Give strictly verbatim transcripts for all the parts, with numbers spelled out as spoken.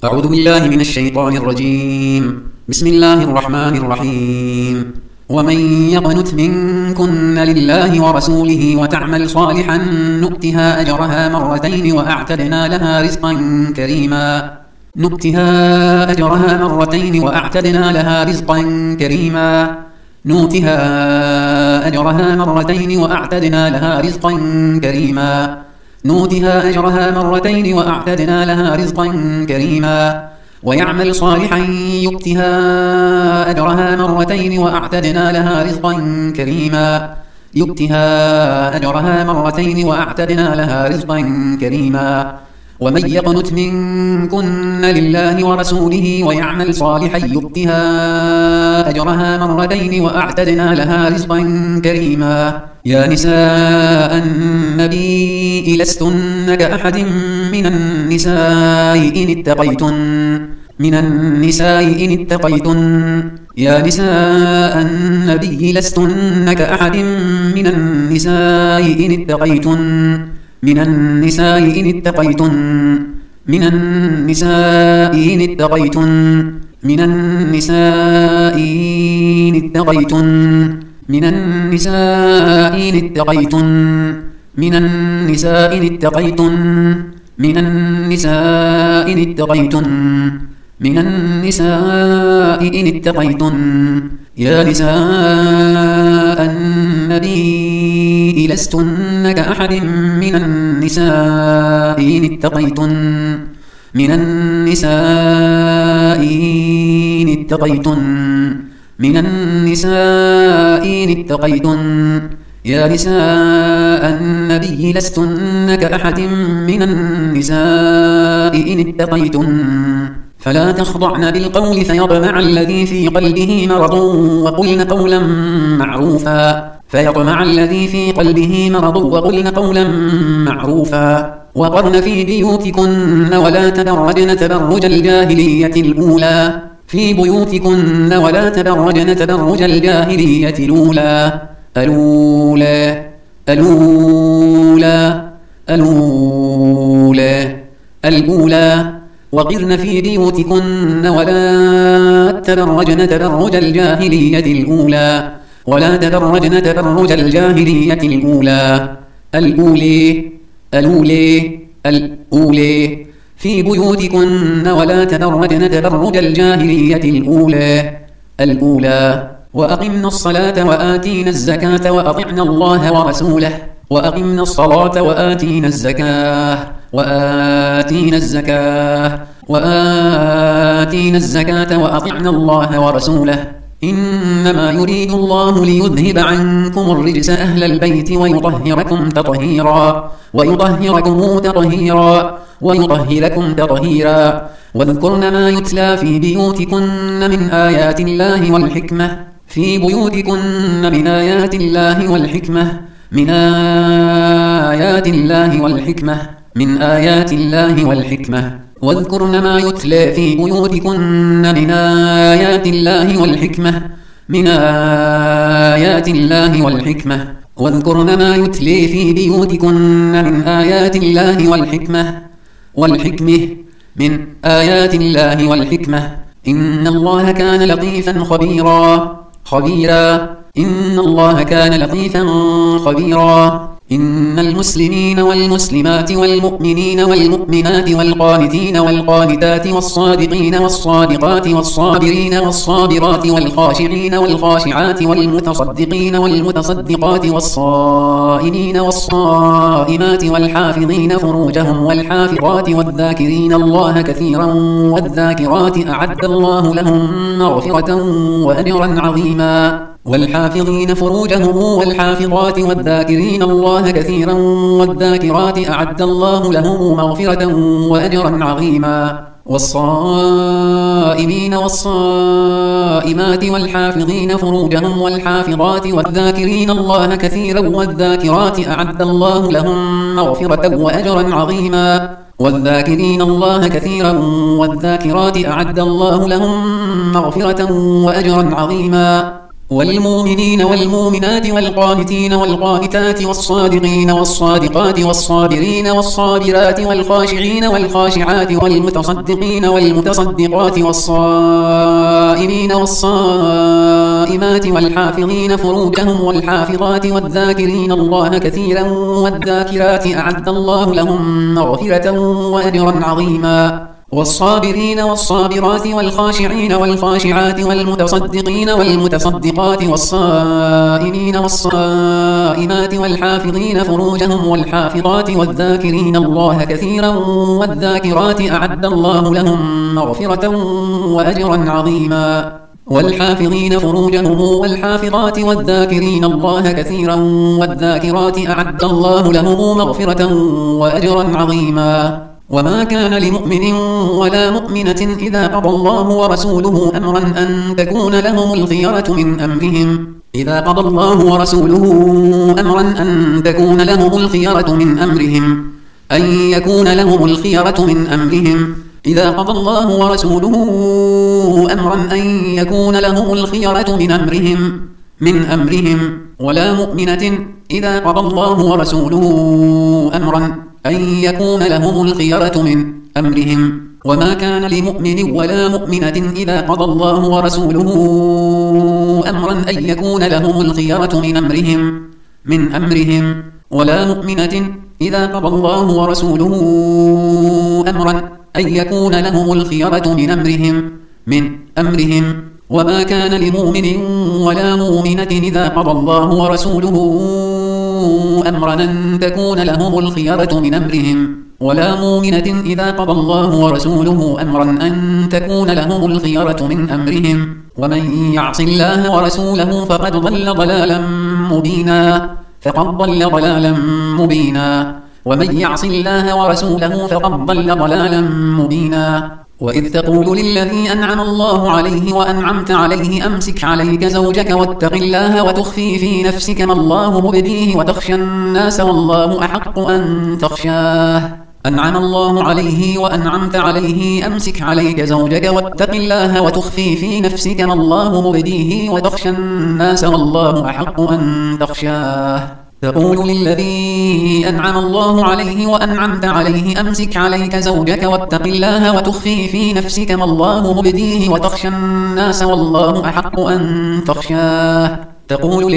أعوذ بالله من الشيطان الرجيم. بسم الله الرحمن الرحيم. ومن يقنت منكن لله ورسوله وتعمل صالحا نؤتها أجرها مرتين وأعتدنا لها رزقا كريما نؤتها أجرها مرتين وأعتدنا لها رزقا كريما نؤتها أجرها مرتين وأعتدنا لها رزقا كريما نؤتها أجرها مرتين وأعتدنا لها رزقا كريما ويعمل صالحا يؤتها أجرها مرتين وأعتدنا لها رزقا كريما يؤتها أجرها مرتين وأعتدنا لها رزقا كريما ومن يقنت منكن لله ورسوله ويعمل صالحا يؤتها أجرها مرتين وأعتدنا لها رزقا كريما يا نساء النبي لستن كأحد من النساء إن اتقيتن من النساء إن اتقيتن يا نساء النبي لستن كأحد من النساء إن اتقيتن من النساء إن اتقيتن من النساء إن اتقيتن من النساء إن اتقيتن من النساء إن اتقيتن من النساء إن اتقيتن من النساء إن اتقيتن من النساء إن اتقيتن يا نساء النبي لستن كأحد من النساء إن اتقيتن من النساء إن اتقيتن من النساء إن اتقيتن يا نساء النبي لستن كأحد من النساء إن اتقيتن فلا تخضعن بالقول فيطمع الذي في قلبه مرض وقلن قولا معروفا فيطمع الذي في قلبه مرض وقلن قولا معروفا وقرن في بيوتكن ولا تبرجن تبرج الجاهلية الأولى في بيوتكن ولا تبرجن تبرج الجاهلية الأولى الأولى الأولى الأولى الأولى وقرن في بيوتكن ولا تبرجن تبرج الجاهلية الأولى ولا تبرجن تبرج الجاهلية الأولى الأولى الأولى الأولى في بيوتكن ولا تبرجن تبرج الجاهلية الأولى الأولى وأقمنا الصلاة وآتينا الزكاة وأطعنا الله ورسوله وأقمنا الصلاة وآتينا الزكاة وآتينا الزكاة وآتينا الزكاة وأطعنا الله ورسوله إنما يريد الله ليذهب عنكم الرجس أهل البيت ويطهركم تطهيرا ويطهركم تطهيرا ويطهركم تطهيرا واذكرن ما يتلى في بيوتكن من آيات الله والحكمة في بيوتكن من آيات الله والحكمة من آيات الله والحكمة من آيات الله والحكمة واذكرن ما يتلى في بيوتكن من آيات الله والحكمة من آيات الله والحكمة واذكرن ما يتلى في بيوتكن من آيات الله والحكمة والحكمة من آيات الله والحكمة إن الله كان لطيفا خبيرا خبيرا إن الله كان لطيفا خبيرا إن المسلمين والمسلمات والمؤمنين والمؤمنات والقانتين والقانتات والصادقين والصادقات والصابرين والصابرات والخاشعين والخاشعات والمتصدقين والمتصدقات والصائمين والصائمات والحافظين فروجهم والحافظات والذاكرين الله كثيرا والذاكرات أعد الله لهم مغفرة وأجرا عظيما والحافظين فروجهم والحافظات والذاكرين الله كثيرا والذاكرات أعد الله لهم مغفرة وأجرا عظيما والصائمين والصائمات والحافظين فروجهم والحافظات والذاكرين الله كثيرا والذاكرات أعد الله لهم مغفرة وأجرا عظيما والذاكرين الله كثيرا والذاكرات أعد الله لهم مغفرة وأجرا عظيما والمؤمنين والمؤمنات والقانتين والقانتات والصادقين والصادقات والصابرين والصابرات والخاشعين والخاشعات والمتصدقين والمتصدقات والصائمين والصائمات والحافظين فروجهم والحافظات والذاكرين الله كثيرا والذاكرات أعد الله لهم مغفرة وأجرا عظيما والصابرين والصابرات والخاشعين والخاشعات والمتصدقين والمتصدقات والصائمين والصائمات والحافظين فروجهم والحافظات والذاكرين الله كثيرا والذاكرات أعد الله لهم مغفرة وأجرا عظيما والحافظين فروجهم والحافظات والذاكرين الله كثيرا والذاكرات أعد الله لهم مغفرة وأجرا عظيما وما كان لمؤمن ولا مؤمنة إذا قضى الله ورسوله أمرا أن تكون لهم الخيرة من أمرهم إذا قضى الله ورسوله أمرا أن تكون لهم الخيرة من أمرهم أن يكون لهم الخيرة من أمرهم إذا قضى الله ورسوله أمرا أن يكون لهم الخيرة من أمرهم من أمرهم ولا مؤمنة إذا قضى الله ورسوله أمرا أن يكون لهم الخيرة من أمرهم وما كان لمؤمن ولا مؤمنة إذا قضى الله ورسوله أمرا أن يكون لهم الخيرة من أمرهم من أمرهم ولا مؤمنة إذا قضى الله ورسوله أمرا أن يكون لهم الخيرة من أمرهم من أمرهم وما كان لمؤمن ولا مؤمنة إذا قضى الله ورسوله أمرا أن تكون لهم الخيرة من أمرهم ولا مؤمنة إذا قضى الله ورسوله أمرا أن تكون لهم الخيرة من أمرهم ومن يعص الله ورسوله فقد ضل ضلالا مبينا فقد ضل ضلالا مبينا ومن يعص الله ورسوله فقد ضل ضلالا مبينا وإذ تقول للذي أنعم الله عليه وأنعمت عليه أمسك عليك زوجك واتق الله وتخفي في نفسك ما الله مبديه وتخشى الناس والله أحق أن تخشاه أنعم الله عليه وأنعمت عليه أمسك عليك زوجك واتق الله وتخفي في نفسك ما الله مبديه وتخشى الناس والله أحق أن تخشاه تقول للذي أنعم الله عليه وأنعمت عليه أمسك عليك زوجك واتق الله وتخفي في نفسك ما الله مبديه وتخشى الناس والله أحق أن تخشاه تقول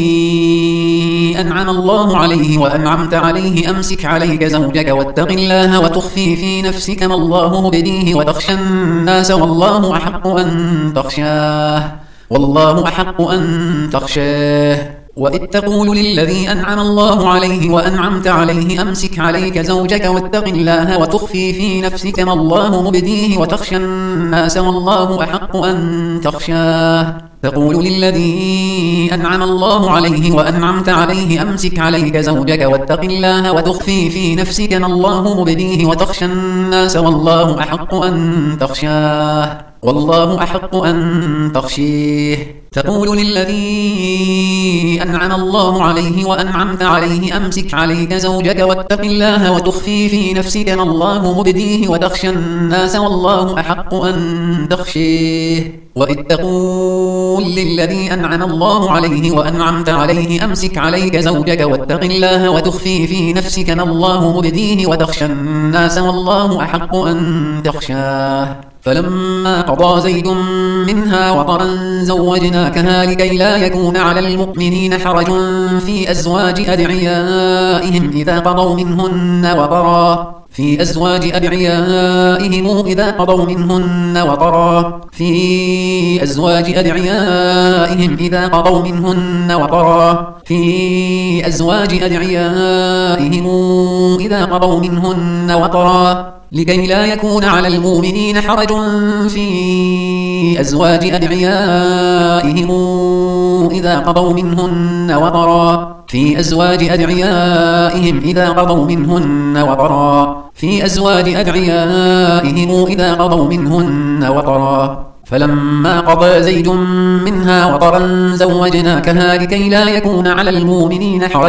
للذي أنعم الله عليه وأنعمت عليه أمسك عليك زوجك واتق الله وتخفي في نفسك ما الله مبديه وتخشى الناس والله أحق أن تخشاه والله أحق أن تخشاه وإذ تقول للذي أنعم الله عليه وأنعمت عليه أمسك عليك زوجك واتق الله وتخفي في نفسك ما الله مبديه وتخشى الناس والله أحق أن تخشاه تقول للذي أنعم الله عليه وأنعمت عليه أمسك عليك زوجك واتق الله وتخفي في نفسك ما الله مبديه وتخشى الناس والله أحق أن تخشاه والله أحق أن تخشيه تقول للذي أنعم الله عليه وأنعمت عليه أمسك عليك زوجك واتق الله وتخفي في نفسك ما الله مبديه وتخشى الناس والله أحق أن تخشيه وإذ تقول للذي أنعم الله عليه وأنعمت عليه أمسك عليك زوجك واتق الله وتخفي في نفسك ما الله مبديه وتخشى الناس والله أحق أن تخشاه فلما قضى زيد منها وطرا زوجناكها لكي لا يكون على المؤمنين حرج في أزواج أدعيائهم إذا قضوا منهن وطرا في أزواج أدعيائهم إذا قضوا منهن وطرا في أزواج أدعيائهم إذا قضوا منهن وطرا في أزواج أدعيائهم إذا قضوا منهن وطرا لكي لا يكون على المؤمنين حرج في أزواج أدعيائهم إذا قضوا منهن وطرا في أزواج أدعيائهم إذا قضوا منهن وطرا في أزواج أدعيائهم إذا قضوا منهن وطرا فلما قضى زيد منها وطرا زوجناكها لكي لا يكون على المؤمنين حرج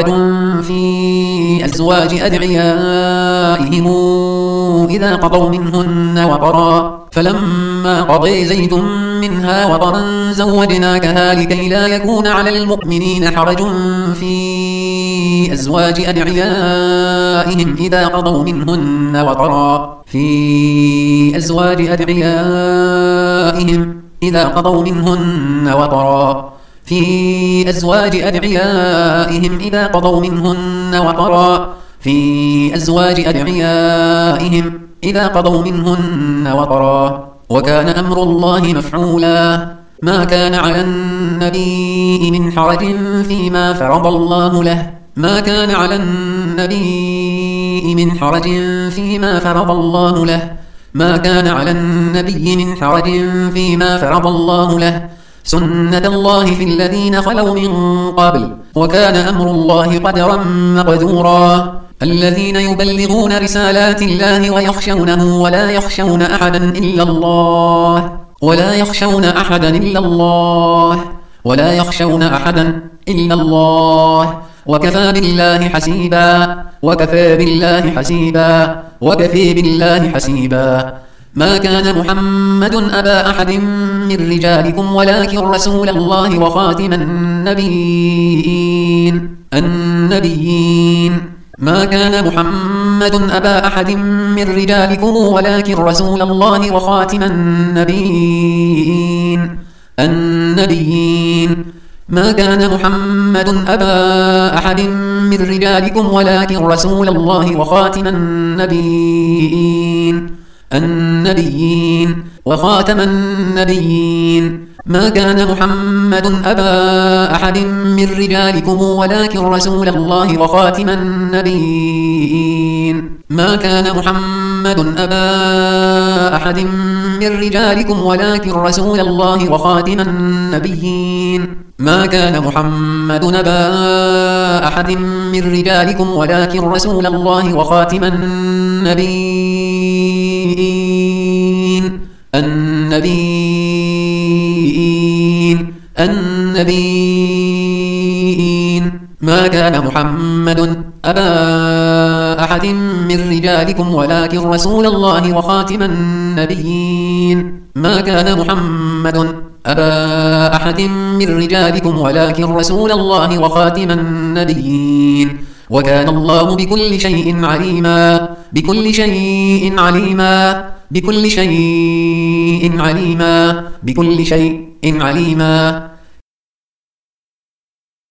في أزواج أدعيائهم إذا قضوا منهن وطرا فلما قضى زيد منها وطرا زوجناكها لكي لا يكون على المؤمنين حرج في أزواج أدعيائهم إذا قضوا منهن وطرا في أزواج أدعيائهم إذا قضوا منهن وطرا في أزواج أدعيائهم إذا قضوا منهن وطرا في أزواج أدعيائهم إذا قضوا منهن وطرا وكان أمر الله مفعولا ما كان على النبي من حرج فيما فرض الله له ما كان على النبي من حرج فيما فرض الله له ما كان على النبي من حرج فيما فرض الله له سنة الله في الذين خلوا من قبل وكان أمر الله قدرا مقدورا الذين يبلغون رسالات الله ويخشونه ولا يخشون أحدا إلا الله ولا يخشون أحدا إلا الله ولا يخشون أحدا إلا الله وكفى بالله حسيبا وكفى بالله حسيبا وكفى بالله حسيبا ما كان محمد أبا أحد من رجالكم ولكن رسول الله وخاتم النبيين النبيين ما كان محمد أبا أحد من رجالكم ولكن رسول الله وخاتم النبيين النبيين ما كان محمد أبا أحد من رجالكم ولكن رسول الله وخاتم النبيين النبيين وخاتم النبيين ما كان محمد أبا أحد من رجالكم ولكن رسول الله وخاتم النبيين ما كان محمد أبا أحد من رجالكم ولكن رسول الله وخاتم النبيين ما كان محمد أبا أحد من رجالكم ولكن رسول الله وخاتم النبيين النبيين النبيين ما كان محمد أبا أحد من رجالكم ولكن رسول الله وخاتم النبيين ما كان محمد أبا أحد من رجالكم ولكن رسول الله وخاتم النبيين وكان الله بكل شيء عليما بكل شيء عليما بكل شيء عليما بكل شيء عليما